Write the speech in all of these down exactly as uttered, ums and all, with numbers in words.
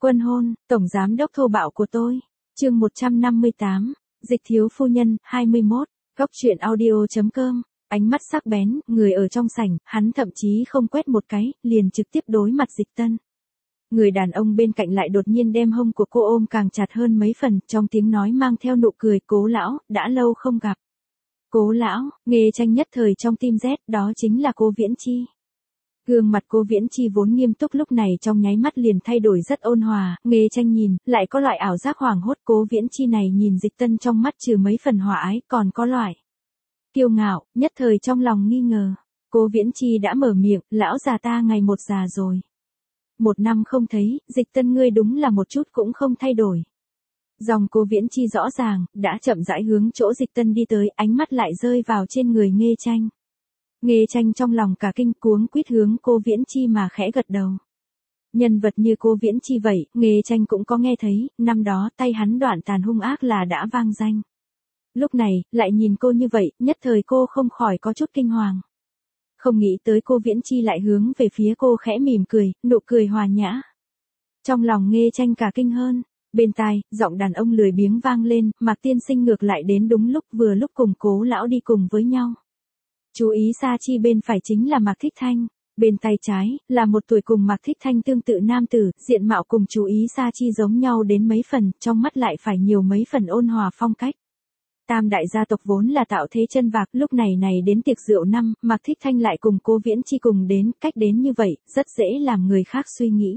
Quân hôn, tổng giám đốc thô bạo của tôi. Chương một trăm năm mươi tám, Dịch thiếu phu nhân, hai mươi mốt, góc truyện audio chấm com. Ánh mắt sắc bén, người ở trong sảnh, hắn thậm chí không quét một cái, liền trực tiếp đối mặt Dịch Tân. Người đàn ông bên cạnh lại đột nhiên đem hông của cô ôm càng chặt hơn mấy phần, trong tiếng nói mang theo nụ cười, Cố lão, đã lâu không gặp. Cố lão, Nghê Tranh nhất thời trong tim rét, đó chính là Cố Viễn Chi. Gương mặt Cố Viễn Chi vốn nghiêm túc lúc này trong nháy mắt liền thay đổi rất ôn hòa, Nghê Tranh nhìn, lại có loại ảo giác hoảng hốt. Cố Viễn Chi này nhìn Dịch Tân trong mắt trừ mấy phần hòa ái, còn có loại kiêu ngạo, nhất thời trong lòng nghi ngờ. Cố Viễn Chi đã mở miệng, lão già ta ngày một già rồi. Một năm không thấy, Dịch Tân ngươi đúng là một chút cũng không thay đổi. Dòng Cố Viễn Chi rõ ràng, đã chậm rãi hướng chỗ Dịch Tân đi tới, ánh mắt lại rơi vào trên người Nghê Tranh. Nghê Tranh trong lòng cả kinh cuống quýt hướng Cố Viễn Chi mà khẽ gật đầu. Nhân vật như Cố Viễn Chi vậy, Nghê Tranh cũng có nghe thấy, năm đó tay hắn đoạn tàn hung ác là đã vang danh. Lúc này, lại nhìn cô như vậy, nhất thời cô không khỏi có chút kinh hoàng. Không nghĩ tới Cố Viễn Chi lại hướng về phía cô khẽ mỉm cười, nụ cười hòa nhã. Trong lòng Nghê Tranh cả kinh hơn, bên tai, giọng đàn ông lười biếng vang lên, Mạc tiên sinh ngược lại đến đúng lúc, vừa lúc cùng Cố lão đi cùng với nhau. Chú ý Sa Chi bên phải chính là Mạc Thích Thanh, bên tay trái, là một tuổi cùng Mạc Thích Thanh tương tự nam tử, diện mạo cùng chú ý Sa Chi giống nhau đến mấy phần, trong mắt lại phải nhiều mấy phần ôn hòa phong cách. Tam đại gia tộc vốn là tạo thế chân vạc, lúc này này đến tiệc rượu năm, Mạc Thích Thanh lại cùng Cố Viễn Chi cùng đến, cách đến như vậy, rất dễ làm người khác suy nghĩ.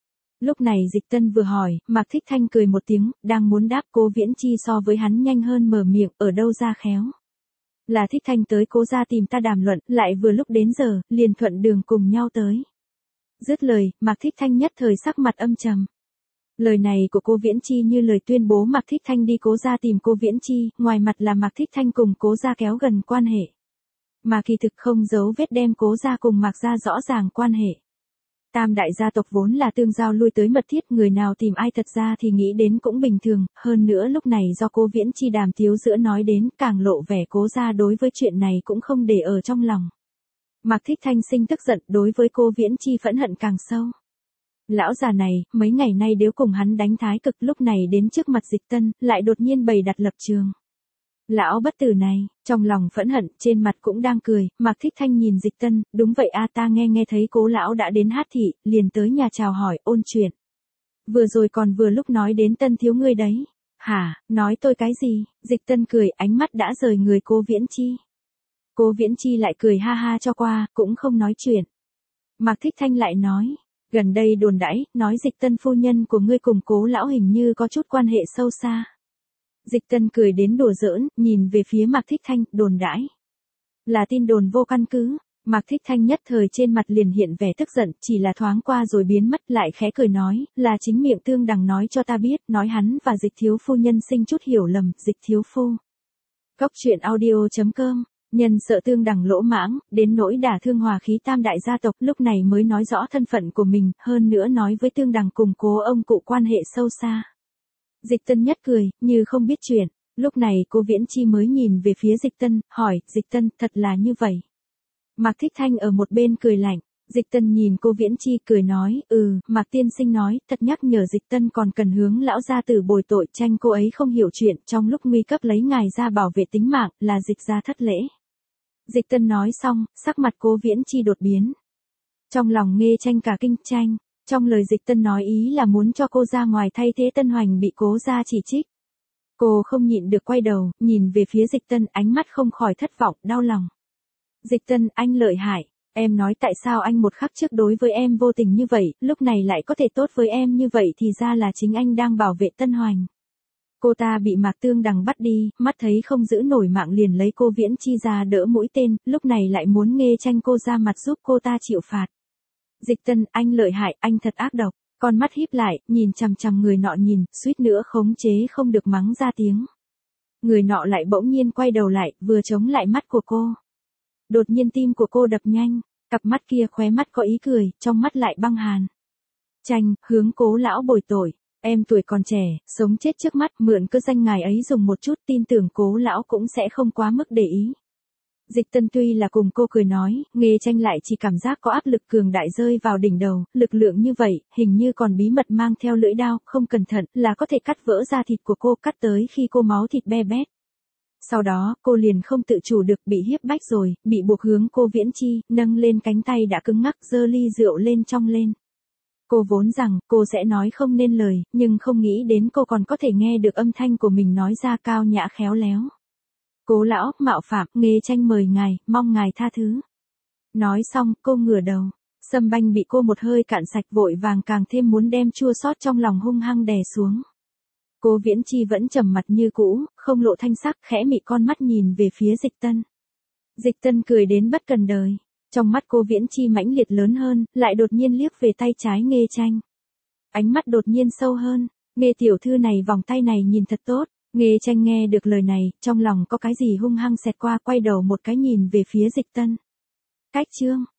Lúc này Dịch Tân vừa hỏi, Mạc Thích Thanh cười một tiếng, đang muốn đáp, Cố Viễn Chi so với hắn nhanh hơn mở miệng, ở đâu ra khéo. Là Thích Thanh tới Cố gia tìm ta đàm luận, lại vừa lúc đến giờ, liền thuận đường cùng nhau tới. Dứt lời, Mạc Thích Thanh nhất thời sắc mặt âm trầm. Lời này của Cố Viễn Chi như lời tuyên bố Mạc Thích Thanh đi Cố gia tìm Cố Viễn Chi, ngoài mặt là Mạc Thích Thanh cùng Cố gia kéo gần quan hệ. Mà kỳ thực không giấu vết đem Cố gia cùng Mạc gia rõ ràng quan hệ. Tam đại gia tộc vốn là tương giao lui tới mật thiết, người nào tìm ai thật ra thì nghĩ đến cũng bình thường, hơn nữa lúc này do Cố Viễn Chi đàm tiếu giữa nói đến, càng lộ vẻ Cố gia đối với chuyện này cũng không để ở trong lòng. Mạc Thích Thanh sinh tức giận, đối với Cố Viễn Chi phẫn hận càng sâu. Lão già này, mấy ngày nay đều cùng hắn đánh thái cực, lúc này đến trước mặt Dịch Tân, lại đột nhiên bày đặt lập trường. Lão bất tử này, trong lòng phẫn hận, trên mặt cũng đang cười, Mạc Thích Thanh nhìn Dịch Tân, đúng vậy a, ta nghe nghe thấy Cố lão đã đến Hát thị, liền tới nhà chào hỏi, ôn chuyện. Vừa rồi còn vừa lúc nói đến Tân thiếu ngươi đấy. Hả, nói tôi cái gì? Dịch Tân cười, ánh mắt đã rời người Cố Viễn Chi. Cố Viễn Chi lại cười ha ha cho qua, cũng không nói chuyện. Mạc Thích Thanh lại nói, gần đây đồn đãi, nói Dịch Tân phu nhân của ngươi cùng Cố lão hình như có chút quan hệ sâu xa. Dịch Tân cười đến đùa giỡn, nhìn về phía Mạc Thích Thanh, đồn đãi. Là tin đồn vô căn cứ. Mạc Thích Thanh nhất thời trên mặt liền hiện vẻ tức giận, chỉ là thoáng qua rồi biến mất, lại khẽ cười nói, là chính miệng Tương Đằng nói cho ta biết, nói hắn và Dịch thiếu phu nhân sinh chút hiểu lầm, Dịch thiếu phu. Góc truyện audio chấm com. Nhân sợ Tương Đằng lỗ mãng, đến nỗi đả thương hòa khí tam đại gia tộc, lúc này mới nói rõ thân phận của mình, hơn nữa nói với Tương Đằng cùng Cố ông cụ quan hệ sâu xa. Dịch Tân nhất cười, như không biết chuyện. Lúc này Cố Viễn Chi mới nhìn về phía Dịch Tân, hỏi, Dịch Tân, thật là như vậy. Mạc Thích Thanh ở một bên cười lạnh. Dịch Tân nhìn Cố Viễn Chi cười nói, ừ, Mạc tiên sinh nói, thật nhắc nhở Dịch Tân còn cần hướng lão gia tử bồi tội, tranh cô ấy không hiểu chuyện, trong lúc nguy cấp lấy ngài ra bảo vệ tính mạng, là Dịch gia thất lễ. Dịch Tân nói xong, sắc mặt Cố Viễn Chi đột biến. Trong lòng Nghê Tranh cả kinh, tranh. Trong lời Dịch Tân nói ý là muốn cho cô ra ngoài thay thế Tân Hoành bị Cố gia chỉ trích. Cô không nhịn được quay đầu, nhìn về phía Dịch Tân, ánh mắt không khỏi thất vọng, đau lòng. Dịch Tân, anh lợi hại. Em nói tại sao anh một khắc trước đối với em vô tình như vậy, lúc này lại có thể tốt với em như vậy, thì ra là chính anh đang bảo vệ Tân Hoành. Cô ta bị Mạc Tương Đằng bắt đi, mắt thấy không giữ nổi mạng liền lấy Cố Viễn Chi ra đỡ mũi tên, lúc này lại muốn Nghê Tranh cô ra mặt giúp cô ta chịu phạt. Dịch Tân, anh lợi hại, anh thật ác độc. Con mắt híp lại, nhìn chằm chằm người nọ nhìn, suýt nữa khống chế không được mắng ra tiếng. Người nọ lại bỗng nhiên quay đầu lại, vừa chống lại mắt của cô. Đột nhiên tim của cô đập nhanh, cặp mắt kia khóe mắt có ý cười, trong mắt lại băng hàn. Tranh, hướng Cố lão bồi tội, em tuổi còn trẻ, sống chết trước mắt, mượn cơ danh ngài ấy dùng một chút, tin tưởng Cố lão cũng sẽ không quá mức để ý. Dịch Tân tuy là cùng cô cười nói, Nghê Tranh lại chỉ cảm giác có áp lực cường đại rơi vào đỉnh đầu, lực lượng như vậy, hình như còn bí mật mang theo lưỡi đao, không cẩn thận, là có thể cắt vỡ da thịt của cô, cắt tới khi cô máu thịt be bét. Sau đó, cô liền không tự chủ được bị hiếp bách rồi, bị buộc hướng cô Viễn Chi, nâng lên cánh tay đã cứng ngắc, giơ ly rượu lên trong lên. Cô vốn rằng, cô sẽ nói không nên lời, nhưng không nghĩ đến cô còn có thể nghe được âm thanh của mình nói ra cao nhã khéo léo. Cố lão, mạo phạm, Nghê Tranh mời ngài, mong ngài tha thứ. Nói xong, cô ngửa đầu. Sâm Banh bị cô một hơi cạn sạch vội vàng càng thêm muốn đem chua xót trong lòng hung hăng đè xuống. Cô Viễn Chi vẫn trầm mặt như cũ, không lộ thanh sắc, khẽ mị con mắt nhìn về phía Dịch Tân. Dịch Tân cười đến bất cần đời. Trong mắt cô Viễn Chi mãnh liệt lớn hơn, lại đột nhiên liếc về tay trái Nghê Tranh. Ánh mắt đột nhiên sâu hơn, Nghê tiểu thư này vòng tay này nhìn thật tốt. Nghê Tranh nghe được lời này, trong lòng có cái gì hung hăng xẹt qua, quay đầu một cái nhìn về phía Dịch Tân. Cách chương